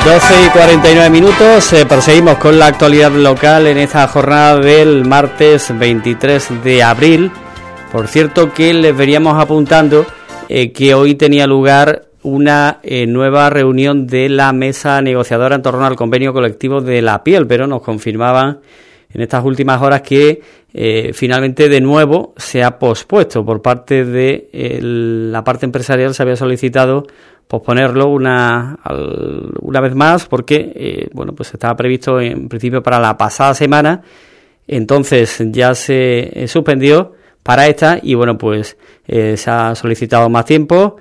12:49, proseguimos con la actualidad local en esta jornada del martes 23 de abril. Por cierto que les veníamos apuntando que hoy tenía lugar una nueva reunión de la mesa negociadora en torno al convenio colectivo de la piel, pero nos confirmaban en estas últimas horas que finalmente de nuevo se ha pospuesto por parte de la parte empresarial. Se había solicitado posponerlo una vez más porque pues estaba previsto en principio para la pasada semana, entonces ya se suspendió para esta y pues se ha solicitado más tiempo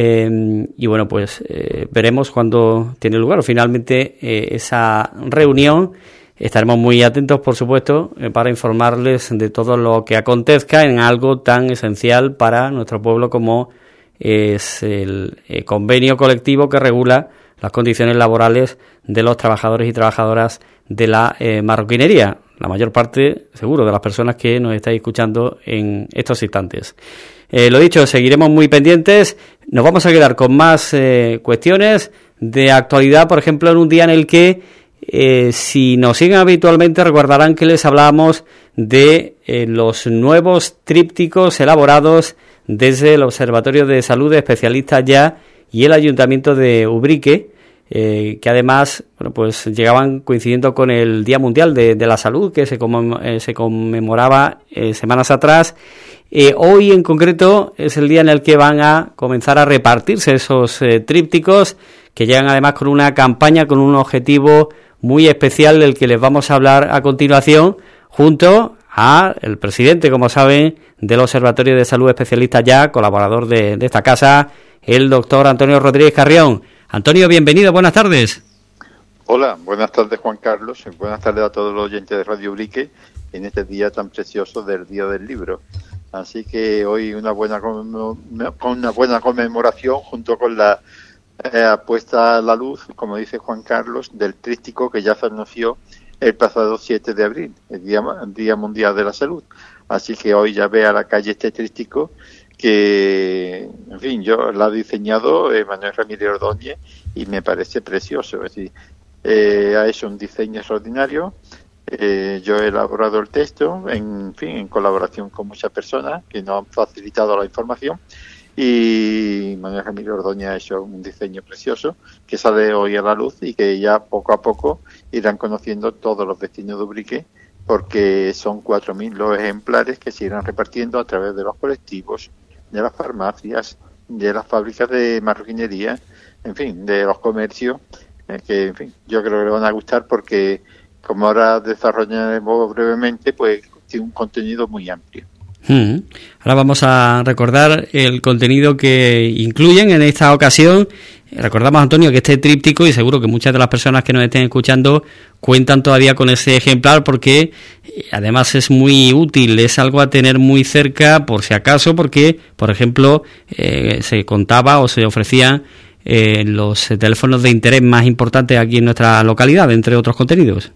y veremos cuándo tiene lugar finalmente esa reunión. Estaremos muy atentos, por supuesto, para informarles de todo lo que acontezca en algo tan esencial para nuestro pueblo como es el convenio colectivo que regula las condiciones laborales de los trabajadores y trabajadoras de la marroquinería. La mayor parte, seguro, de las personas que nos estáis escuchando en estos instantes. Lo dicho, seguiremos muy pendientes. Nos vamos a quedar con más cuestiones de actualidad, por ejemplo, en un día en el que si nos siguen habitualmente recordarán que les hablábamos de los nuevos trípticos elaborados desde el Observatorio de Salud de Especialistas Ya y el Ayuntamiento de Ubrique, que además llegaban coincidiendo con el Día Mundial de la Salud que se conmemoraba semanas atrás. Hoy en concreto es el día en el que van a comenzar a repartirse esos trípticos, que llegan además con una campaña, con un objetivo muy especial del que les vamos a hablar a continuación, junto a el presidente, como saben, del Observatorio de Salud Especialistas Ya, colaborador de esta casa, el doctor Antonio Rodríguez Carrión. Antonio, bienvenido, buenas tardes. Hola, buenas tardes Juan Carlos, y buenas tardes a todos los oyentes de Radio Ubrique en este día tan precioso del Día del Libro. Así que hoy una buena conmemoración junto con la puesta a la luz, como dice Juan Carlos, del tríptico que ya se anunció el pasado 7 de abril, el Día Mundial de la Salud. Así que hoy ya ve a la calle este tríptico que, en fin, yo lo he diseñado Manuel Ramírez Ordóñez y me parece precioso. Es decir, ha hecho un diseño extraordinario. Yo he elaborado el texto, en colaboración con muchas personas que nos han facilitado la información. Y Manuel Ramírez Ordóñez ha hecho un diseño precioso que sale hoy a la luz y que ya poco a poco irán conociendo todos los vecinos de Ubrique, porque son 4.000 los ejemplares que se irán repartiendo a través de los colectivos, de las farmacias, de las fábricas de marroquinería, en fin, de los comercios, que en fin, yo creo que le van a gustar porque, como ahora desarrollaremos brevemente, pues tiene un contenido muy amplio. Ahora vamos a recordar el contenido que incluyen en esta ocasión. Recordamos, Antonio, que este tríptico, y seguro que muchas de las personas que nos estén escuchando cuentan todavía con ese ejemplar, porque además es muy útil, es algo a tener muy cerca por si acaso, porque, por ejemplo, se contaba o se ofrecían los teléfonos de interés más importantes aquí en nuestra localidad, entre otros contenidos.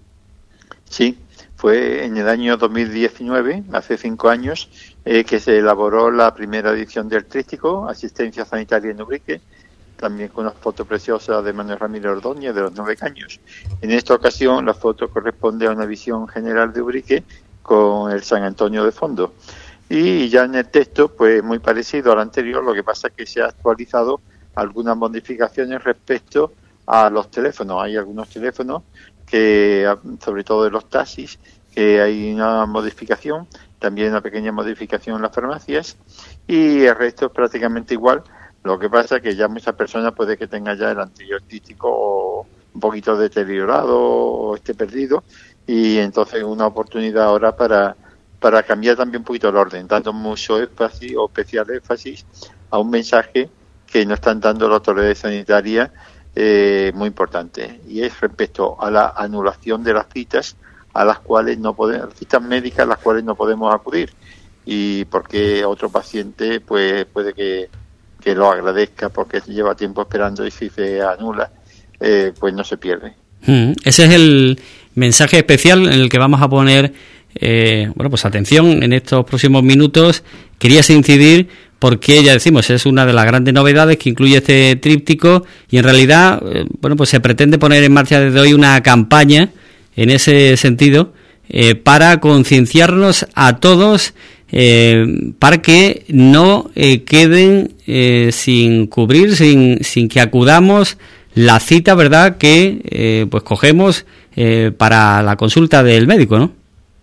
Sí. Fue en el año 2019, hace 5 años, que se elaboró la primera edición del tríptico, Asistencia Sanitaria en Ubrique, también con una foto preciosa de Manuel Ramírez Ordóñez de los 9 años. En esta ocasión la foto corresponde a una visión general de Ubrique con el San Antonio de fondo. Y ya en el texto, pues muy parecido al anterior, lo que pasa es que se ha actualizado algunas modificaciones respecto a los teléfonos. Hay algunos teléfonos que, sobre todo de los taxis, que hay una modificación, también una pequeña modificación en las farmacias, y el resto es prácticamente igual. Lo que pasa es que ya muchas personas puede que tengan ya el anterior tríptico o un poquito deteriorado o esté perdido, y entonces una oportunidad ahora para cambiar también un poquito el orden, dando mucho énfasis o especial énfasis a un mensaje que nos están dando las autoridades sanitarias, muy importante, y es respecto a la anulación de las citas a las cuales no podemos, citas médicas a las cuales no podemos acudir, y porque otro paciente pues puede que lo agradezca porque lleva tiempo esperando, y si se anula pues no se pierde. Ese es el mensaje especial en el que vamos a poner atención en estos próximos minutos. Querías incidir porque ya decimos, es una de las grandes novedades que incluye este tríptico y en realidad, pues se pretende poner en marcha desde hoy una campaña en ese sentido para concienciarnos a todos para que no queden sin cubrir, sin que acudamos la cita, ¿verdad?, que pues cogemos para la consulta del médico, ¿no?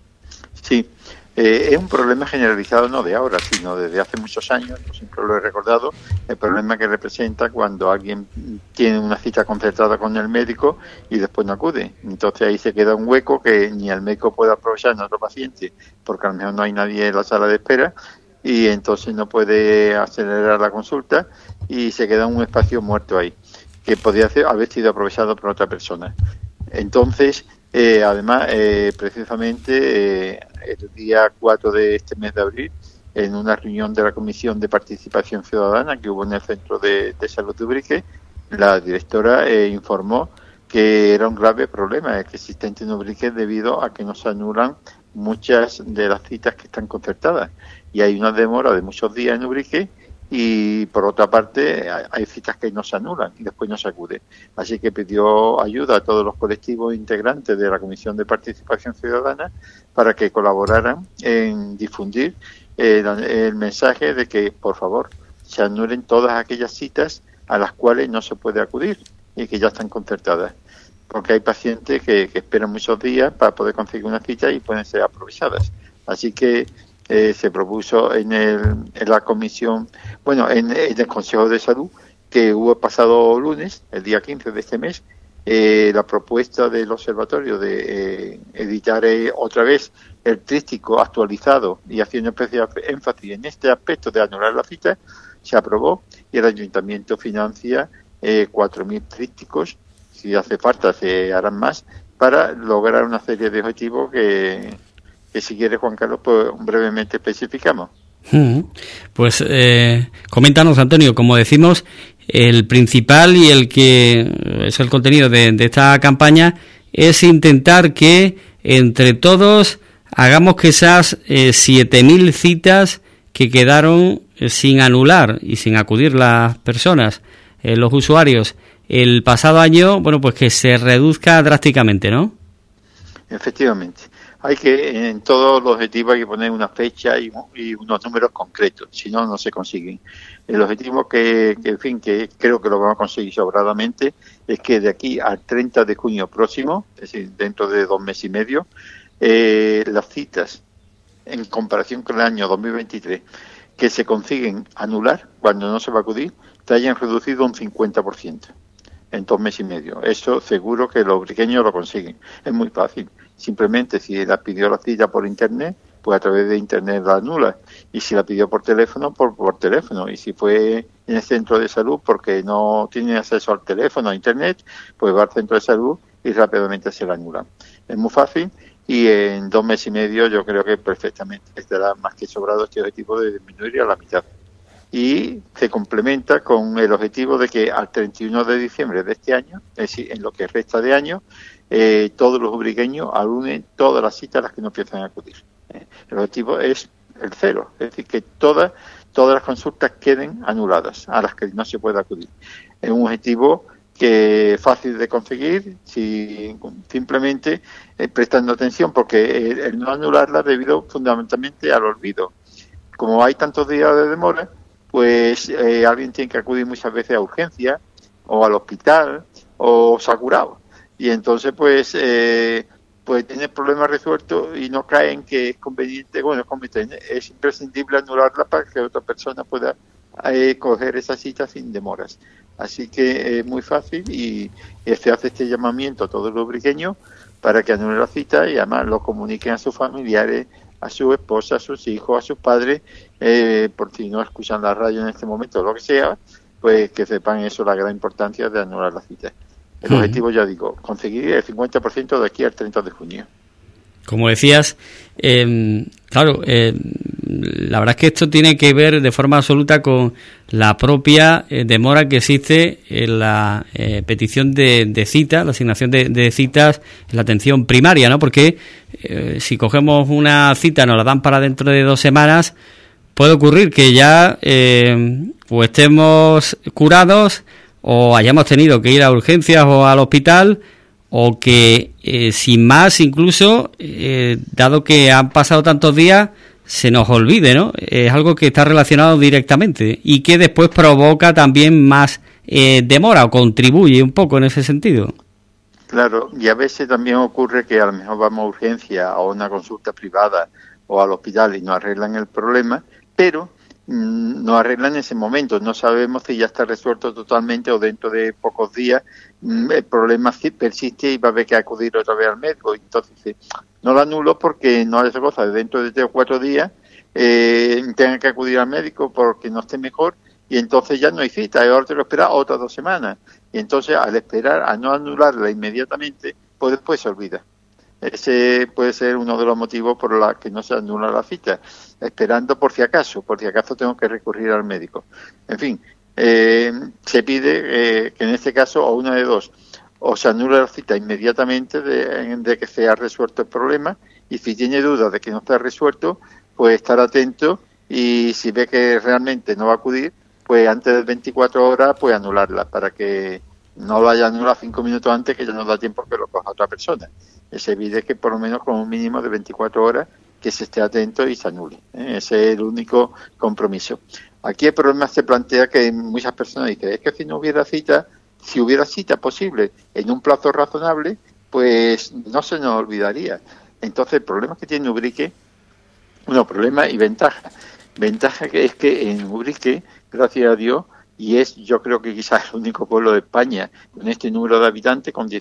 Sí. Es un problema generalizado no de ahora, sino desde hace muchos años, yo siempre lo he recordado, el problema que representa cuando alguien tiene una cita concertada con el médico y después no acude. Entonces ahí se queda un hueco que ni el médico puede aprovechar en otro paciente, porque a lo mejor no hay nadie en la sala de espera y entonces no puede acelerar la consulta y se queda un espacio muerto ahí, que podría haber sido aprovechado por otra persona. Entonces, además, precisamente el día 4 de este mes de abril, en una reunión de la Comisión de Participación Ciudadana que hubo en el Centro de Salud de Ubrique, la directora informó que era un grave problema existente en Ubrique debido a que no se anulan muchas de las citas que están concertadas. Y hay una demora de muchos días en Ubrique y, por otra parte, hay citas que no se anulan y después no se acude. Así que pidió ayuda a todos los colectivos integrantes de la Comisión de Participación Ciudadana para que colaboraran en difundir el mensaje de que, por favor, se anulen todas aquellas citas a las cuales no se puede acudir y que ya están concertadas. Porque hay pacientes que esperan muchos días para poder conseguir una cita y pueden ser aprovechadas. Así que se propuso en la comisión, en el Consejo de Salud, que hubo pasado lunes, el día 15 de este mes, la propuesta del observatorio de editar otra vez el tríptico actualizado y haciendo especial énfasis en este aspecto de anular la cita, se aprobó y el ayuntamiento financia 4.000 trípticos. Si hace falta se harán más para lograr una serie de objetivos que si quiere, Juan Carlos, pues brevemente especificamos. Pues coméntanos, Antonio, como decimos, el principal y el que es el contenido de esta campaña es intentar que entre todos hagamos que esas 7.000 citas que quedaron sin anular y sin acudir las personas, los usuarios, el pasado año, pues que se reduzca drásticamente, ¿no? Efectivamente. Hay que, en todos los objetivos hay que poner una fecha y unos números concretos, si no, no se consiguen. El objetivo que creo que lo vamos a conseguir sobradamente es que de aquí al 30 de junio próximo, es decir, dentro de 2 meses y medio, las citas, en comparación con el año 2023, que se consiguen anular cuando no se va a acudir, se hayan reducido un 50% en 2 meses y medio. Eso seguro que los ubriqueños lo consiguen. Es muy fácil. Simplemente, si la pidió la cita por Internet, pues a través de Internet la anula. Y si la pidió por teléfono, por teléfono. Y si fue en el centro de salud porque no tiene acceso al teléfono, a Internet, pues va al centro de salud y rápidamente se la anula. Es muy fácil y en 2 meses y medio yo creo que perfectamente estará más que sobrado este objetivo de disminuir a la mitad. Y se complementa con el objetivo de que al 31 de diciembre de este año, es decir, en lo que resta de año, todos los ubriqueños anulen todas las citas a las que no empiezan a acudir. El objetivo es el 0, es decir, que todas las consultas queden anuladas a las que no se puede acudir. Es un objetivo que es fácil de conseguir si simplemente prestando atención, porque el no anularla debido fundamentalmente al olvido. Como hay tantos días de demora, pues alguien tiene que acudir muchas veces a urgencia o al hospital o se ha curado. Y entonces pues tiene problemas resueltos y no cae en que es conveniente, es imprescindible anularla para que otra persona pueda coger esa cita sin demoras. Así que es muy fácil y se hace este llamamiento a todos los ubriqueños para que anulen la cita y además lo comuniquen a sus familiares, a su esposa, a sus hijos, a sus padres, por si no escuchan la radio en este momento o lo que sea, pues que sepan eso, la gran importancia de anular la cita. El objetivo, ya digo, conseguir el 50% de aquí al 30 de junio. Como decías, la verdad es que esto tiene que ver de forma absoluta con la propia demora que existe en la petición de citas, la asignación de citas en la atención primaria, ¿no? Porque si cogemos una cita, nos la dan para dentro de 2 semanas, puede ocurrir que ya o estemos curados o hayamos tenido que ir a urgencias o al hospital, o que sin más incluso, dado que han pasado tantos días, se nos olvide, ¿no? Es algo que está relacionado directamente y que después provoca también más demora o contribuye un poco en ese sentido. Claro, y a veces también ocurre que a lo mejor vamos a urgencia o a una consulta privada o al hospital y nos arreglan el problema, pero nos arreglan en ese momento. No sabemos si ya está resuelto totalmente o dentro de pocos días el problema persiste y va a haber que acudir otra vez al médico. Entonces, no lo anulo porque no hay esa cosa. Dentro de 3 o 4 días tengan que acudir al médico porque no esté mejor y entonces ya no hay cita. Ahora te lo espera otras 2 semanas. Y entonces, al esperar a no anularla inmediatamente, pues después se olvida. Ese puede ser uno de los motivos por los que no se anula la cita, esperando por si acaso tengo que recurrir al médico. En fin, se pide que en este caso, o una de dos, o se anula la cita inmediatamente de que se ha resuelto el problema, y si tiene dudas de que no está resuelto, pues estar atento, y si ve que realmente no va a acudir, pues antes de 24 horas, pues anularla, para que no lo haya anulado 5 minutos antes, que ya no da tiempo que lo coja otra persona. Se pide que por lo menos con un mínimo de 24 horas que se esté atento y se anule. Ese es el único compromiso. Aquí el problema se plantea que muchas personas dicen, es que si hubiera cita posible en un plazo razonable, pues no se nos olvidaría. Entonces el problema que tiene Ubrique, problema y ventaja. Ventaja que es que en Ubrique, gracias a Dios, y yo creo que quizás el único pueblo de España con este número de habitantes, con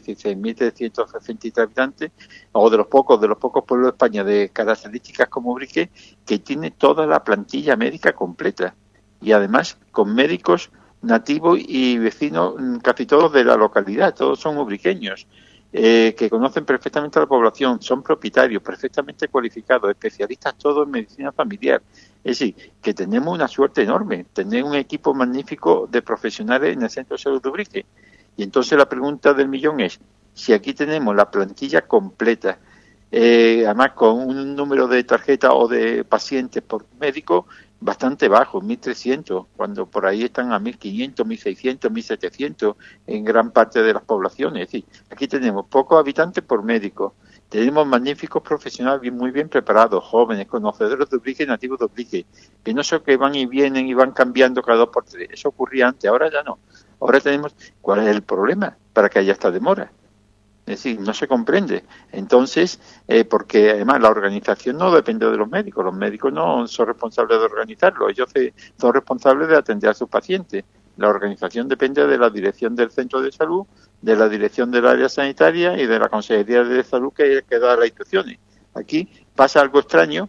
16.363 habitantes, o de los pocos pueblos de España de características como Ubrique, que tiene toda la plantilla médica completa, y además con médicos nativos y vecinos, casi todos de la localidad, todos son ubriqueños, que conocen perfectamente a la población, son propietarios, perfectamente cualificados, especialistas todos en medicina familiar. Es decir, que tenemos una suerte enorme, tener un equipo magnífico de profesionales en el Centro de Salud de Ubrique. Y entonces la pregunta del millón es, si aquí tenemos la plantilla completa, además con un número de tarjetas o de pacientes por médico bastante bajo, 1.300, cuando por ahí están a 1.500, 1.600, 1.700 en gran parte de las poblaciones. Es decir, aquí tenemos pocos habitantes por médico. Tenemos magníficos profesionales muy bien preparados, jóvenes, conocedores de Ubrique, nativos de Ubrique, que no son que van y vienen y van cambiando cada 2 por 3. Eso ocurría antes, ahora ya no. Ahora tenemos, ¿cuál es el problema para que haya esta demora? Es decir, no se comprende. Entonces, porque además la organización no depende de los médicos no son responsables de organizarlo, ellos son responsables de atender a sus pacientes. La organización depende de la dirección del centro de salud, de la dirección del área sanitaria y de la Consejería de Salud que da las instrucciones. Aquí pasa algo extraño,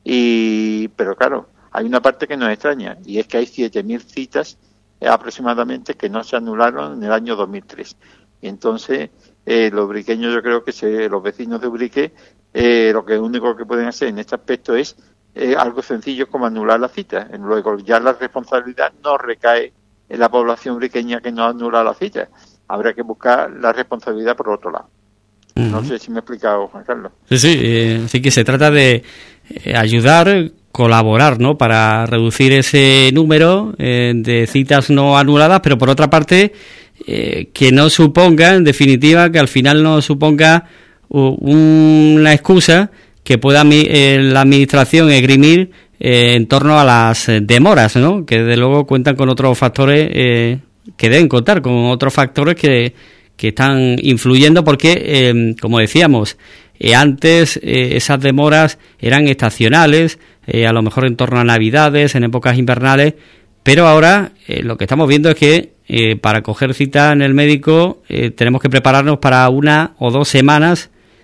pero claro, hay una parte que nos extraña, y es que hay 7.000 citas aproximadamente que no se anularon en el año 2003. Y entonces, los ubriqueños, yo creo que los vecinos de Ubrique, lo único que pueden hacer en este aspecto es algo sencillo como anular la cita. Luego ya la responsabilidad no recae en la población ubriqueña que no anula la cita. Habrá que buscar la responsabilidad por otro lado. No sé si me he explicado, Juan Carlos. Sí, sí que se trata de ayudar, colaborar, ¿no?, para reducir ese número de citas no anuladas, pero por otra parte que no suponga, en definitiva, que al final no suponga una excusa que pueda la administración esgrimir en torno a las demoras, ¿no?, que desde luego cuentan con otros factores, que deben contar con otros factores que están influyendo, porque, como decíamos, antes esas demoras eran estacionales, a lo mejor en torno a Navidades, en épocas invernales, pero ahora lo que estamos viendo es que para coger cita en el médico tenemos que prepararnos para 1 o 2 semanas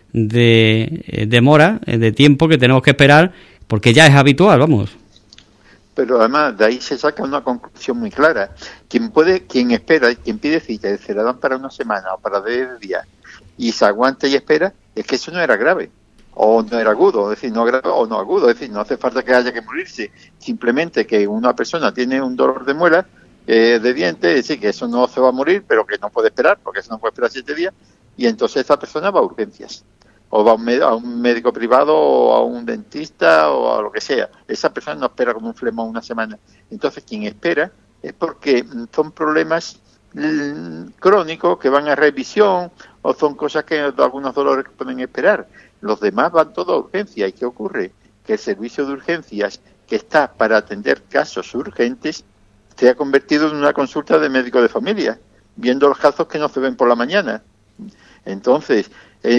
de demora, de tiempo que tenemos que esperar, porque ya es habitual, vamos. Pero además de ahí se saca una conclusión muy clara. Quien espera, quien pide cita y se la dan para 1 semana o para 10 días y se aguanta y espera, es que eso no era grave o no era agudo, es decir, no grave o no agudo, es decir, no hace falta que haya que morirse, simplemente que una persona tiene un dolor de muela, de dientes, es decir, que eso no se va a morir, pero que no puede esperar, porque eso no puede esperar 7 días, y entonces esa persona va a urgencias. o va a un médico privado o a un dentista o a lo que sea. Esa persona no espera como un flemón una semana. Entonces, quien espera es porque son problemas crónicos que van a revisión o son cosas que algunos dolores que pueden esperar. Los demás van todos a urgencia. ¿Y qué ocurre? Que el servicio de urgencias que está para atender casos urgentes se ha convertido en una consulta de médico de familia, viendo los casos que no se ven por la mañana. Entonces,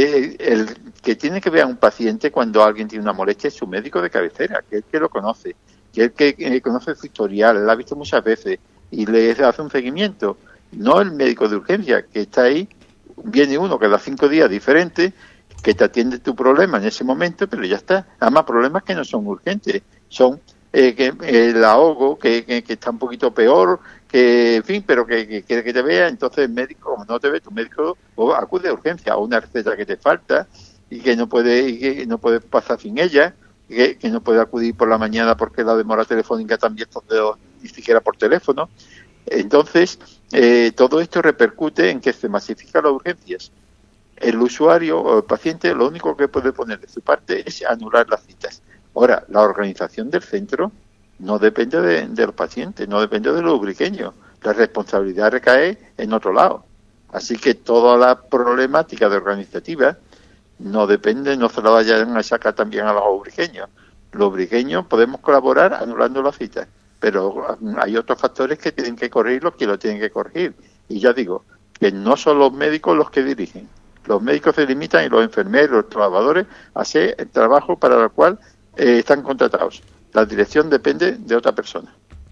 el que tiene que ver a un paciente cuando alguien tiene una molestia es su médico de cabecera, que es el que lo conoce, que es el que conoce su historial, lo ha visto muchas veces y le hace un seguimiento. No el médico de urgencia, que está ahí, viene uno cada 5 días diferente, que te atiende tu problema en ese momento, pero ya está. Además, problemas que no son urgentes, son que el ahogo, que está un poquito peor, que en fin, pero que quiere que te vea. Entonces el médico, como no te ve, tu médico acude a urgencia, a una receta que te falta y que no puede pasar sin ella, que no puede acudir por la mañana porque la demora telefónica también ni siquiera por teléfono. Entonces, todo esto repercute en que se masifican las urgencias. El usuario o el paciente lo único que puede poner de su parte es anular las citas. Ahora, la organización del centro no depende del paciente, no depende de los ubriqueños. La responsabilidad recae en otro lado. Así que toda la problemática de organizativa no depende, no se la vayan a sacar también a los ubriqueños. Los ubriqueños podemos colaborar anulando las citas, pero hay otros factores que tienen que corregir los que lo tienen que corregir. Y ya digo, que no son los médicos los que dirigen. Los médicos se limitan y los enfermeros, los trabajadores, a hacer el trabajo para el cual están contratados. La dirección depende de otra persona.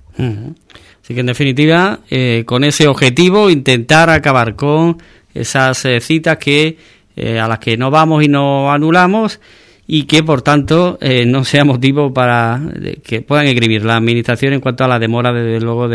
Así que en definitiva, con ese objetivo, intentar acabar con esas citas que a las que no vamos y no anulamos y que por tanto no sea motivo para que puedan escribir la administración en cuanto a la demora, desde luego,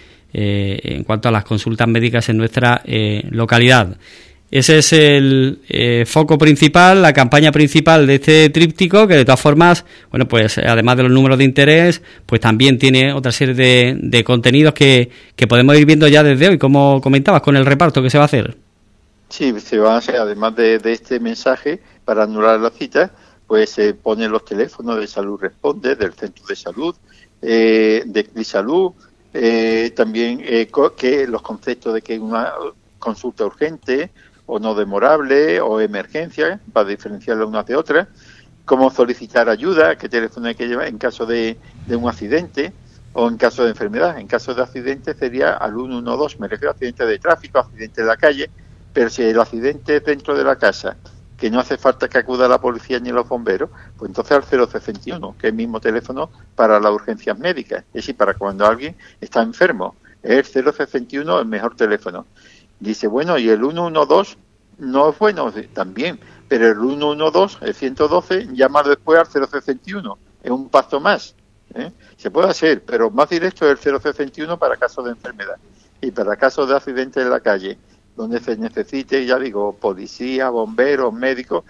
en cuanto a las consultas médicas en nuestra localidad. Ese es el foco principal, la campaña principal de este tríptico, que de todas formas, bueno, pues además de los números de interés, pues también tiene otra serie de contenidos que podemos ir viendo ya desde hoy, como comentabas, con el reparto que se va a hacer. Sí, se va a hacer, además de este mensaje para anular la cita, pues se ponen los teléfonos de Salud Responde, del Centro de Salud, de Crisalud, también que los conceptos de que una consulta urgente o no demorable o emergencia, para diferenciarla unas de otras, cómo solicitar ayuda, qué teléfono hay que llevar en caso de un accidente o en caso de enfermedad. En caso de accidente sería al 112, me refiero a accidente de tráfico, accidente de la calle, pero si el accidente es dentro de la casa, que no hace falta que acuda la policía ni los bomberos, pues entonces al 061, que es el mismo teléfono para las urgencias médicas, es decir, para cuando alguien está enfermo. Es el 061 el mejor teléfono. Dice, bueno, y el 112 no es bueno, también, pero el 112, el 112, llama después al 061, es un paso más. Se puede hacer, pero más directo es el 061 para casos de enfermedad y para casos de accidentes en la calle, donde se necesite, ya digo, policía, bomberos, médicos,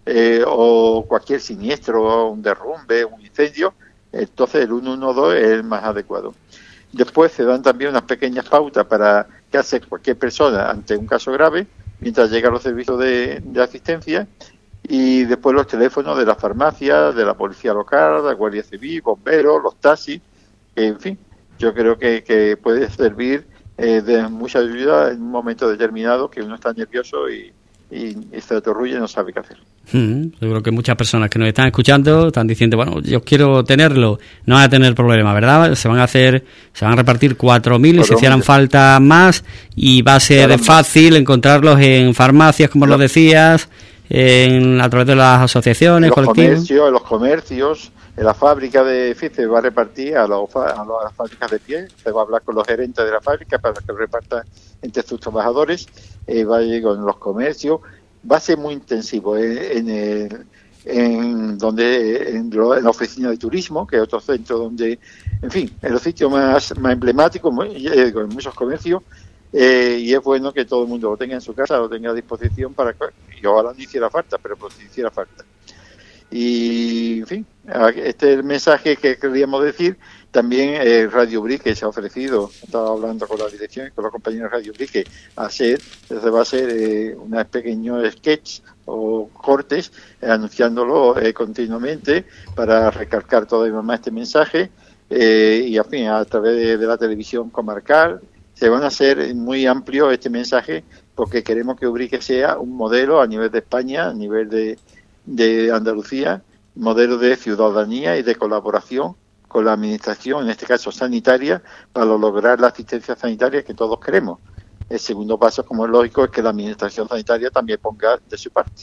o cualquier siniestro, un derrumbe, un incendio, entonces el 112 es el más adecuado. Después se dan también unas pequeñas pautas para qué hace cualquier persona ante un caso grave, mientras llegan los servicios de asistencia, y después los teléfonos de las farmacias, de la policía local, de la Guardia Civil, bomberos, los taxis, en fin, yo creo que puede servir de mucha ayuda en un momento determinado que uno está nervioso y se atorrulla y no sabe qué hacer. Seguro que muchas personas que nos están escuchando están diciendo, bueno, yo quiero tenerlo, no van a tener problema, ¿verdad? Se van a repartir 4.000 y si hicieran falta más, y va a ser fácil encontrarlos en farmacias, como lo decías, a través de las asociaciones, colectivos. En los comercios, en la fábrica se va a repartir a las fábricas de pie, se va a hablar con los gerentes de la fábrica para que lo repartan entre sus trabajadores, va a llegar en los comercios, va a ser muy intensivo en la oficina de turismo, que es otro centro donde, en fin, en los sitios más emblemáticos, en muchos comercios, y es bueno que todo el mundo lo tenga en su casa, lo tenga a disposición para que ojalá no hiciera falta, pero pues si hiciera falta. Y, en fin, este es el mensaje que queríamos decir. También Radio Brique se ha ofrecido, estaba hablando con la dirección y con la compañía de Radio Brique, se va a hacer un pequeño sketch o cortes, anunciándolo continuamente para recalcar todavía más este mensaje, y en fin, a través de la televisión comarcal. Se van a hacer muy amplio este mensaje porque queremos que Ubrique sea un modelo a nivel de España, a nivel de Andalucía, modelo de ciudadanía y de colaboración con la administración, en este caso sanitaria, para lograr la asistencia sanitaria que todos queremos. El segundo paso, como es lógico, es que la administración sanitaria también ponga de su parte.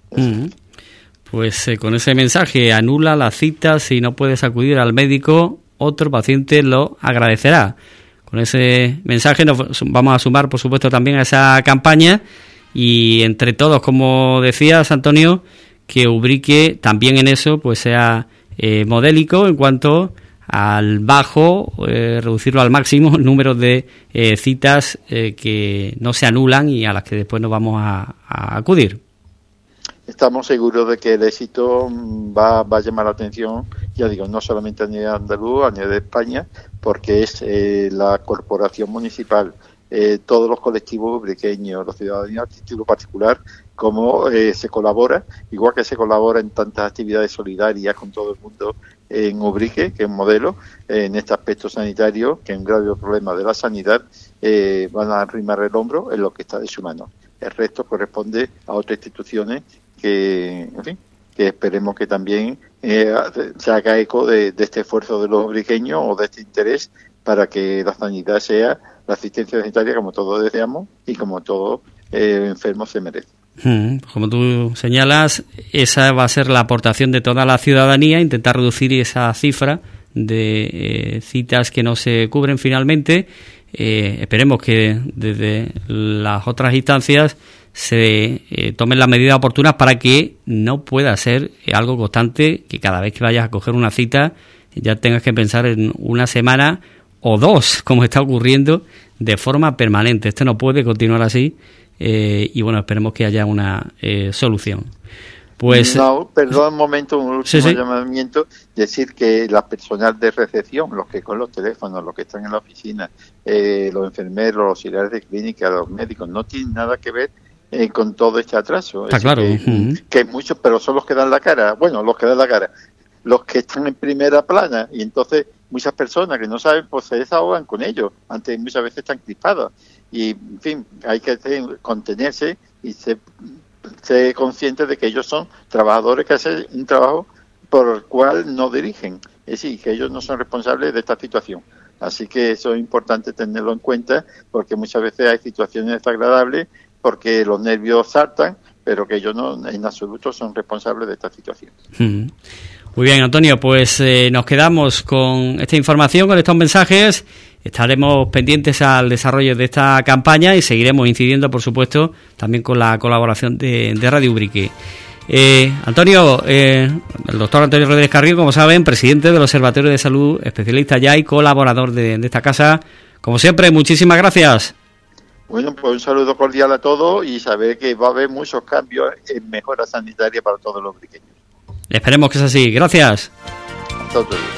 Pues con ese mensaje, anula la cita si no puedes acudir al médico, otro paciente lo agradecerá. Con ese mensaje nos vamos a sumar, por supuesto, también a esa campaña y entre todos, como decías, Antonio, que Ubrique también en eso pues sea modélico en cuanto al bajo, reducirlo al máximo el número de citas que no se anulan y a las que después nos vamos a acudir. Estamos seguros de que el éxito va a llamar la atención, ya digo, no solamente a nivel andaluz, a nivel de España, porque es la corporación municipal, todos los colectivos ubriqueños, los ciudadanos a título particular, cómo se colabora, igual que se colabora en tantas actividades solidarias con todo el mundo en Ubrique, que es un modelo, en este aspecto sanitario, que es un grave problema de la sanidad, van a arrimar el hombro en lo que está de su mano. El resto corresponde a otras instituciones que, en fin, que esperemos que también se haga eco de este esfuerzo de los ubriqueños o de este interés para que la sanidad sea la asistencia sanitaria como todos deseamos y como todo enfermo se merece. Como tú señalas, esa va a ser la aportación de toda la ciudadanía, intentar reducir esa cifra de citas que no se cubren finalmente. Esperemos que desde las otras instancias se tomen las medidas oportunas para que no pueda ser algo constante, que cada vez que vayas a coger una cita ya tengas que pensar en una semana o dos, como está ocurriendo de forma permanente. Esto no puede continuar así y bueno, esperemos que haya una solución. Pues no, perdón un momento, un último llamamiento, decir que la personal de recepción, los que con los teléfonos, los que están en la oficina, los enfermeros, los auxiliares de clínica, los médicos, no tienen nada que ver con todo este atraso. Está claro. Que muchos, pero son los que dan la cara. Bueno, los que dan la cara. Los que están en primera plana. Y entonces muchas personas que no saben, pues se desahogan con ellos. Antes muchas veces están crispadas. Y, en fin, hay que contenerse y ser conscientes de que ellos son trabajadores que hacen un trabajo por el cual no dirigen. Es decir, que ellos no son responsables de esta situación. Así que eso es importante tenerlo en cuenta, porque muchas veces hay situaciones desagradables porque los nervios saltan, pero que ellos no en absoluto son responsables de esta situación. Muy bien, Antonio, pues nos quedamos con esta información, con estos mensajes. Estaremos pendientes al desarrollo de esta campaña y seguiremos incidiendo, por supuesto, también con la colaboración de Radio Ubrique. Antonio, el doctor Antonio Rodríguez Carrillo, como saben, presidente del Observatorio de Salud, especialista ya y colaborador de esta casa. Como siempre, muchísimas gracias. Bueno, pues un saludo cordial a todos y saber que va a haber muchos cambios en mejora sanitaria para todos los ubriqueños. Esperemos que sea así. Gracias. A todos.